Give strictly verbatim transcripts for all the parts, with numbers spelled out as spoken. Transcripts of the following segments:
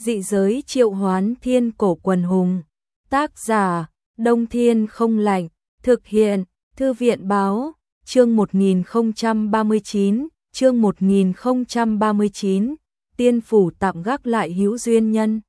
Dị giới triệu hoán thiên cổ quần hùng. Tác giả, Đông Thiên không lạnh. Thực hiện, Thư viện báo. Chương một nghìn không trăm ba mươi chín, chương một nghìn không trăm ba mươi chín, tiên phủ tạm gác lại hữu duyên nhân.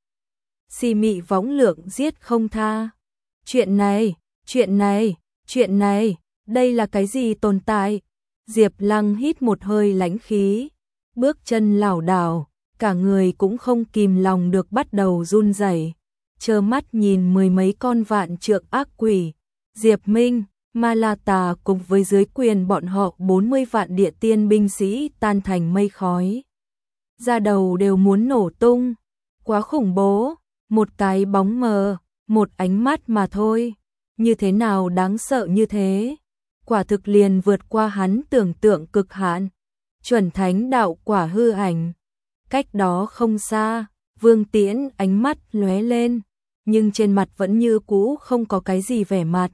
Xì mị võng lượng giết không tha. Chuyện này, chuyện này, chuyện này, đây là cái gì tồn tại? Diệp Lăng hít một hơi lãnh khí, bước chân lảo đảo, cả người cũng không kìm lòng được bắt đầu run rẩy, trơ mắt nhìn mười mấy con vạn trượng ác quỷ, Diệp Minh, Ma La Tà cùng với dưới quyền bọn họ bốn mươi vạn địa tiên binh sĩ tan thành mây khói. Da đầu đều muốn nổ tung, quá khủng bố, một cái bóng mờ, một ánh mắt mà thôi, như thế nào đáng sợ như thế, quả thực liền vượt qua hắn tưởng tượng cực hạn, chuẩn thánh đạo quả hư ảnh. Cách đó không xa, Vương Tiễn ánh mắt lóe lên, nhưng trên mặt vẫn như cũ không có cái gì vẻ mặt.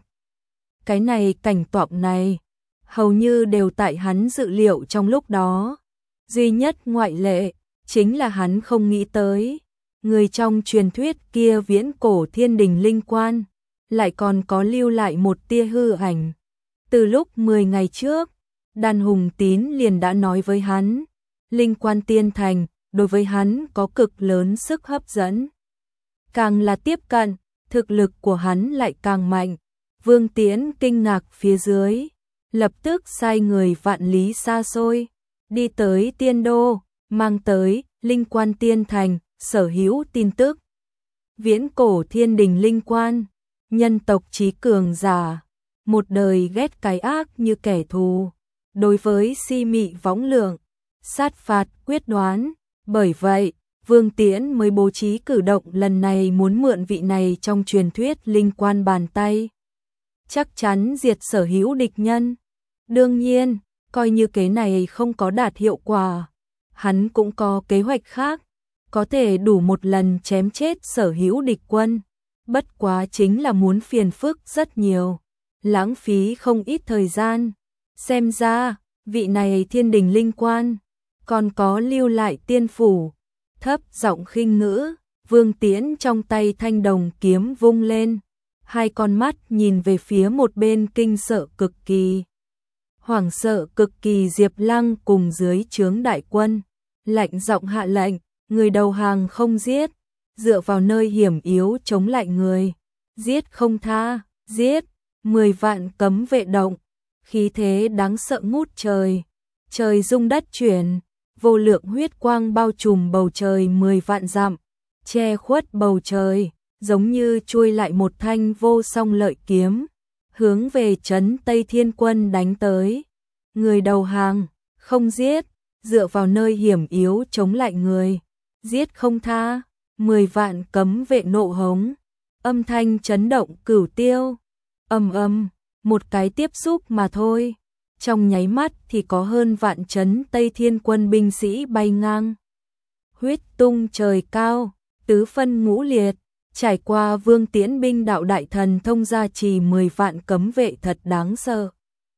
Cái này cảnh tượng này, hầu như đều tại hắn dự liệu trong lúc đó. Duy nhất ngoại lệ, chính là hắn không nghĩ tới. Người trong truyền thuyết kia viễn cổ thiên đình linh quan, lại còn có lưu lại một tia hư ảnh. Từ lúc mười ngày trước, Đan Hùng Tín liền đã nói với hắn, linh quan tiên thành, đối với hắn có cực lớn sức hấp dẫn. Càng là tiếp cận, thực lực của hắn lại càng mạnh. Vương Tiễn kinh ngạc phía dưới, lập tức sai người vạn lý xa xôi, đi tới tiên đô, mang tới linh quan tiên thành, sở hữu tin tức. Viễn cổ thiên đình linh quan, nhân tộc trí cường giả, một đời ghét cái ác như kẻ thù, đối với si mị võng lượng, sát phạt quyết đoán, bởi vậy, Vương Tiễn mới bố trí cử động lần này muốn mượn vị này trong truyền thuyết linh quan bàn tay. Chắc chắn diệt sở hữu địch nhân. Đương nhiên, coi như kế này không có đạt hiệu quả, hắn cũng có kế hoạch khác, có thể đủ một lần chém chết sở hữu địch quân. Bất quá chính là muốn phiền phức rất nhiều, lãng phí không ít thời gian. Xem ra, vị này thiên đình linh quan, còn có lưu lại tiên phủ. Thấp giọng khinh ngữ, Vương Tiễn trong tay thanh đồng kiếm vung lên. Hai con mắt nhìn về phía một bên kinh sợ cực kỳ. Hoảng sợ cực kỳ Diệp Lăng cùng dưới trướng đại quân. Lạnh giọng hạ lệnh, người đầu hàng không giết. Dựa vào nơi hiểm yếu chống lại người. Giết không tha, giết. Mười vạn cấm vệ động. Khí thế đáng sợ ngút trời. Trời rung đất chuyển. Vô lượng huyết quang bao trùm bầu trời mười vạn dặm. Che khuất bầu trời. Giống như chui lại một thanh vô song lợi kiếm, hướng về trấn Tây Thiên Quân đánh tới. Người đầu hàng, không giết, dựa vào nơi hiểm yếu chống lại người, giết không tha, mười vạn cấm vệ nộ hống, âm thanh chấn động cửu tiêu, ầm ầm, một cái tiếp xúc mà thôi, trong nháy mắt thì có hơn vạn trấn Tây Thiên Quân binh sĩ bay ngang. Huyết tung trời cao, tứ phân ngũ liệt. Trải qua Vương Tiễn binh đạo đại thần thông gia trì mười vạn cấm vệ thật đáng sợ.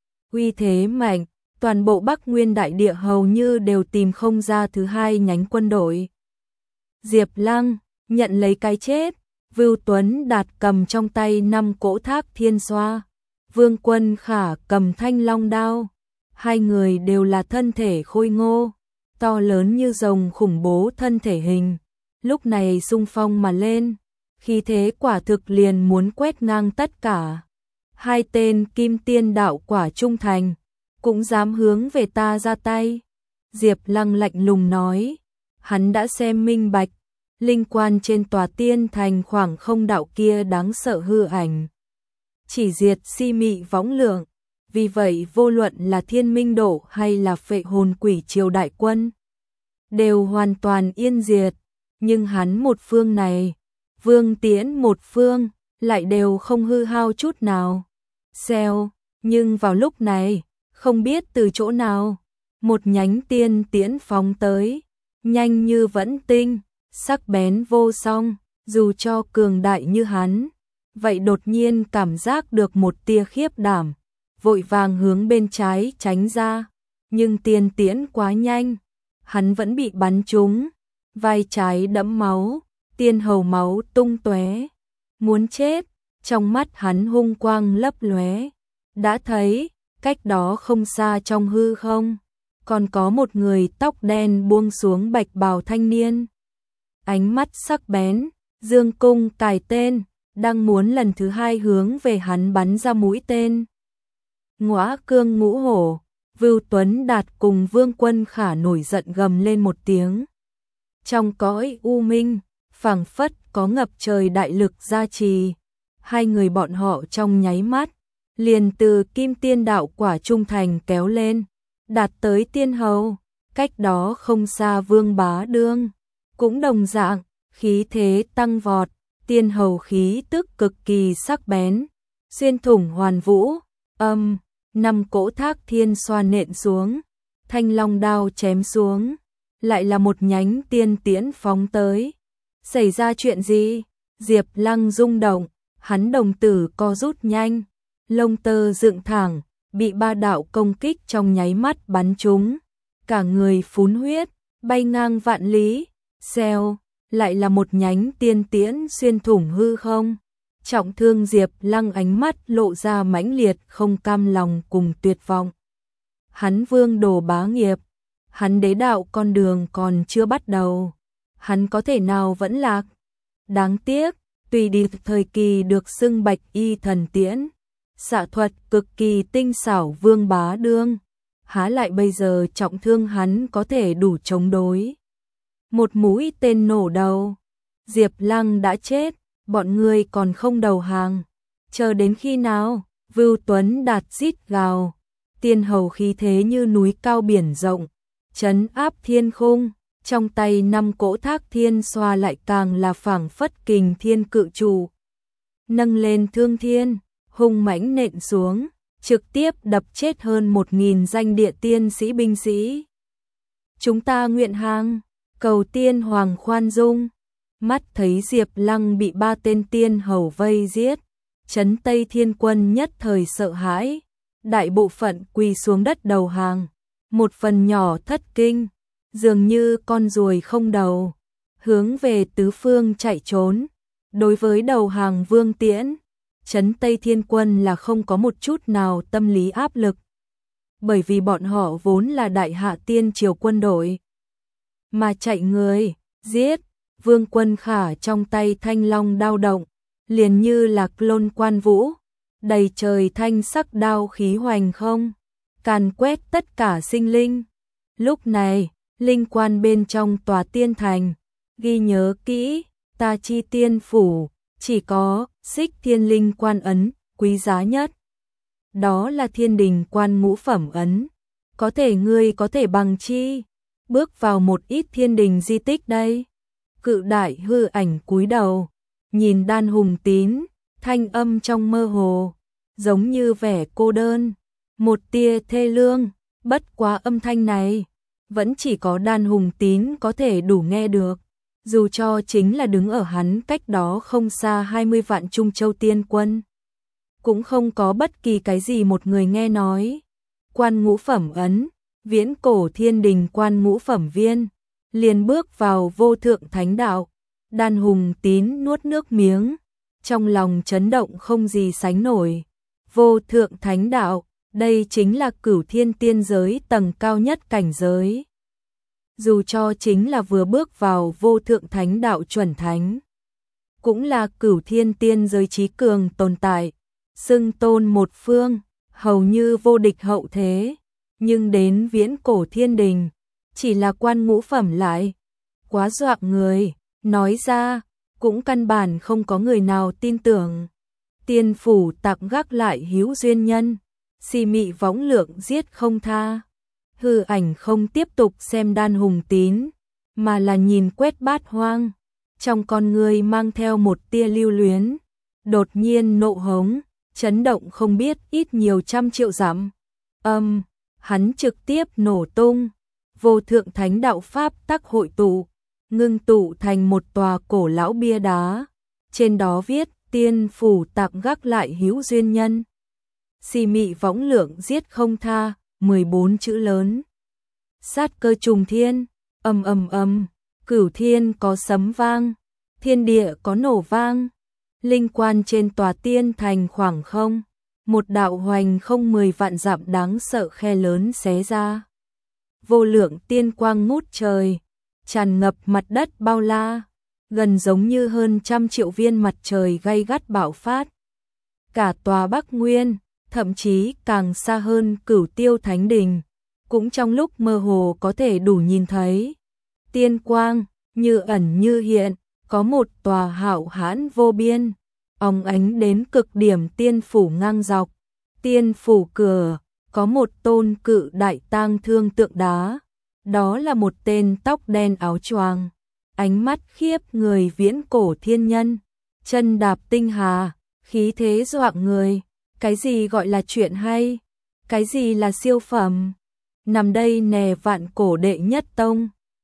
Uy thế mạnh, toàn bộ Bắc Nguyên đại địa hầu như đều tìm không ra thứ hai nhánh quân đội. Diệp Lăng nhận lấy cái chết, Vưu Tuấn Đạt cầm trong tay năm cỗ thác thiên xoa, Vương Quân Khả cầm thanh long đao. Hai người đều là thân thể khôi ngô, to lớn như rồng khủng bố thân thể hình, lúc này xung phong mà lên. Khi thế quả thực liền muốn quét ngang tất cả. Hai tên kim tiên đạo quả trung thành, cũng dám hướng về ta ra tay. Diệp Lăng lạnh lùng nói, hắn đã xem minh bạch, linh quan trên tòa tiên thành khoảng không đạo kia đáng sợ hư ảnh. Chỉ diệt si mị võng lượng, vì vậy vô luận là thiên minh độ hay là phệ hồn quỷ triều đại quân, đều hoàn toàn yên diệt, nhưng hắn một phương này, Vương Tiễn một phương, lại đều không hư hao chút nào. Xèo, nhưng vào lúc này, không biết từ chỗ nào, một nhánh tiên tiễn phóng tới, nhanh như vẫn tinh, sắc bén vô song, dù cho cường đại như hắn, vậy đột nhiên cảm giác được một tia khiếp đảm, vội vàng hướng bên trái tránh ra, nhưng tiên tiễn quá nhanh, hắn vẫn bị bắn trúng, vai trái đẫm máu. Tiên hầu máu tung tóe, muốn chết, trong mắt hắn hung quang lấp lóe. Đã thấy, cách đó không xa trong hư không, còn có một người tóc đen buông xuống bạch bào thanh niên. Ánh mắt sắc bén, dương cung cài tên, đang muốn lần thứ hai hướng về hắn bắn ra mũi tên. Ngõa cương ngũ hổ, Vưu Tuấn Đạt cùng Vương Quân Khả nổi giận gầm lên một tiếng. Trong cõi u minh, phảng phất có ngập trời đại lực gia trì, hai người bọn họ trong nháy mắt, liền từ kim tiên đạo quả trung thành kéo lên, đạt tới tiên hầu, cách đó không xa Vương Bá Đương, cũng đồng dạng, khí thế tăng vọt, tiên hầu khí tức cực kỳ sắc bén, xuyên thủng hoàn vũ, âm, năm cỗ thác thiên xoa nện xuống, thanh long đao chém xuống, lại là một nhánh tiên tiễn phóng tới. Xảy ra chuyện gì? Diệp Lăng rung động, hắn đồng tử co rút nhanh, lông tơ dựng thẳng, bị ba đạo công kích trong nháy mắt bắn trúng, cả người phún huyết, bay ngang vạn lý, xèo, lại là một nhánh tiên tiễn xuyên thủng hư không. Trọng thương Diệp Lăng ánh mắt lộ ra mãnh liệt không cam lòng cùng tuyệt vọng. Hắn vương đồ bá nghiệp, hắn đế đạo con đường còn chưa bắt đầu, hắn có thể nào vẫn lạc? Đáng tiếc, tùy đi thời kỳ được xưng bạch y thần tiễn, xạ thuật cực kỳ tinh xảo Vương Bá Đương, há lại bây giờ trọng thương hắn có thể đủ chống đối. Một mũi tên nổ đầu, Diệp Lăng đã chết, bọn ngươi còn không đầu hàng, chờ đến khi nào? Vưu Tuấn Đạt rít gào, tiên hầu khí thế như núi cao biển rộng, trấn áp thiên khung, trong tay năm cỗ thác thiên xoa lại càng là phảng phất kình thiên cự trụ, nâng lên thương thiên, hung mãnh nện xuống, trực tiếp đập chết hơn một nghìn danh địa tiên sĩ binh sĩ. Chúng ta nguyện hàng, cầu tiên hoàng khoan dung. Mắt thấy Diệp Lăng bị ba tên tiên hầu vây giết, Trấn Tây Thiên Quân nhất thời sợ hãi, đại bộ phận quỳ xuống đất đầu hàng, một phần nhỏ thất kinh, dường như con ruồi không đầu, hướng về tứ phương chạy trốn. Đối với đầu hàng Vương Tiễn, Trấn Tây Thiên Quân là không có một chút nào tâm lý áp lực, bởi vì bọn họ vốn là đại hạ tiên triều quân đội, mà chạy người, giết. Vương Quân Khả trong tay thanh long đao động, liền như lạc lôn quan vũ, đầy trời thanh sắc đao khí hoành không, càn quét tất cả sinh linh. Lúc này, linh quan bên trong tòa tiên thành, ghi nhớ kỹ, ta chi tiên phủ, chỉ có xích thiên linh quan ấn, quý giá nhất. Đó là thiên đình quan ngũ phẩm ấn, có thể ngươi có thể bằng chi, bước vào một ít thiên đình di tích đây. Cự đại hư ảnh cúi đầu, nhìn Đan Hùng Tín, thanh âm trong mơ hồ, giống như vẻ cô đơn, một tia thê lương, bất quá âm thanh này, vẫn chỉ có Đan Hùng Tín có thể đủ nghe được, dù cho chính là đứng ở hắn cách đó không xa hai mươi vạn Trung Châu tiên quân, cũng không có bất kỳ cái gì một người nghe nói. Quan ngũ phẩm ấn, viễn cổ thiên đình quan ngũ phẩm viên, liền bước vào vô thượng thánh đạo. Đan Hùng Tín nuốt nước miếng, trong lòng chấn động không gì sánh nổi. Vô thượng thánh đạo, đây chính là cửu thiên tiên giới tầng cao nhất cảnh giới. Dù cho chính là vừa bước vào vô thượng thánh đạo chuẩn thánh, cũng là cửu thiên tiên giới trí cường tồn tại, xưng tôn một phương, hầu như vô địch hậu thế. Nhưng đến viễn cổ thiên đình, chỉ là quan ngũ phẩm lại, quá dọa người, nói ra, cũng căn bản không có người nào tin tưởng. Tiên phủ tặc gác lại hữu duyên nhân, xì mị võng lượng giết không tha. Hư ảnh không tiếp tục xem Đan Hùng Tín, mà là nhìn quét bát hoang, trong con người mang theo một tia lưu luyến, đột nhiên nộ hống, chấn động không biết ít nhiều trăm triệu dặm. Âm, hắn trực tiếp nổ tung. Vô thượng thánh đạo pháp tắc hội tụ, ngưng tụ thành một tòa cổ lão bia đá, trên đó viết tiên phủ tạm gác lại hữu duyên nhân, xì mị võng lượng giết không tha, mười bốn chữ lớn. Sát cơ trùng thiên, ầm ầm ầm, cửu thiên có sấm vang, thiên địa có nổ vang, linh quan trên tòa tiên thành khoảng không, một đạo hoành không mười vạn dặm đáng sợ khe lớn xé ra. Vô lượng tiên quang ngút trời, tràn ngập mặt đất bao la, gần giống như hơn trăm triệu viên mặt trời gay gắt bạo phát. Cả tòa Bắc Nguyên, thậm chí càng xa hơn Cửu Tiêu Thánh Đình, cũng trong lúc mơ hồ có thể đủ nhìn thấy. Tiên quang, như ẩn như hiện, có một tòa hạo hãn vô biên, óng ánh đến cực điểm tiên phủ ngang dọc. Tiên phủ cửa, có một tôn cự đại tang thương tượng đá, đó là một tên tóc đen áo choàng, ánh mắt khiếp người viễn cổ thiên nhân, chân đạp tinh hà, khí thế doạng người. Cái gì gọi là chuyện hay? Cái gì là siêu phẩm? Nằm đây nè vạn cổ đệ nhất tông.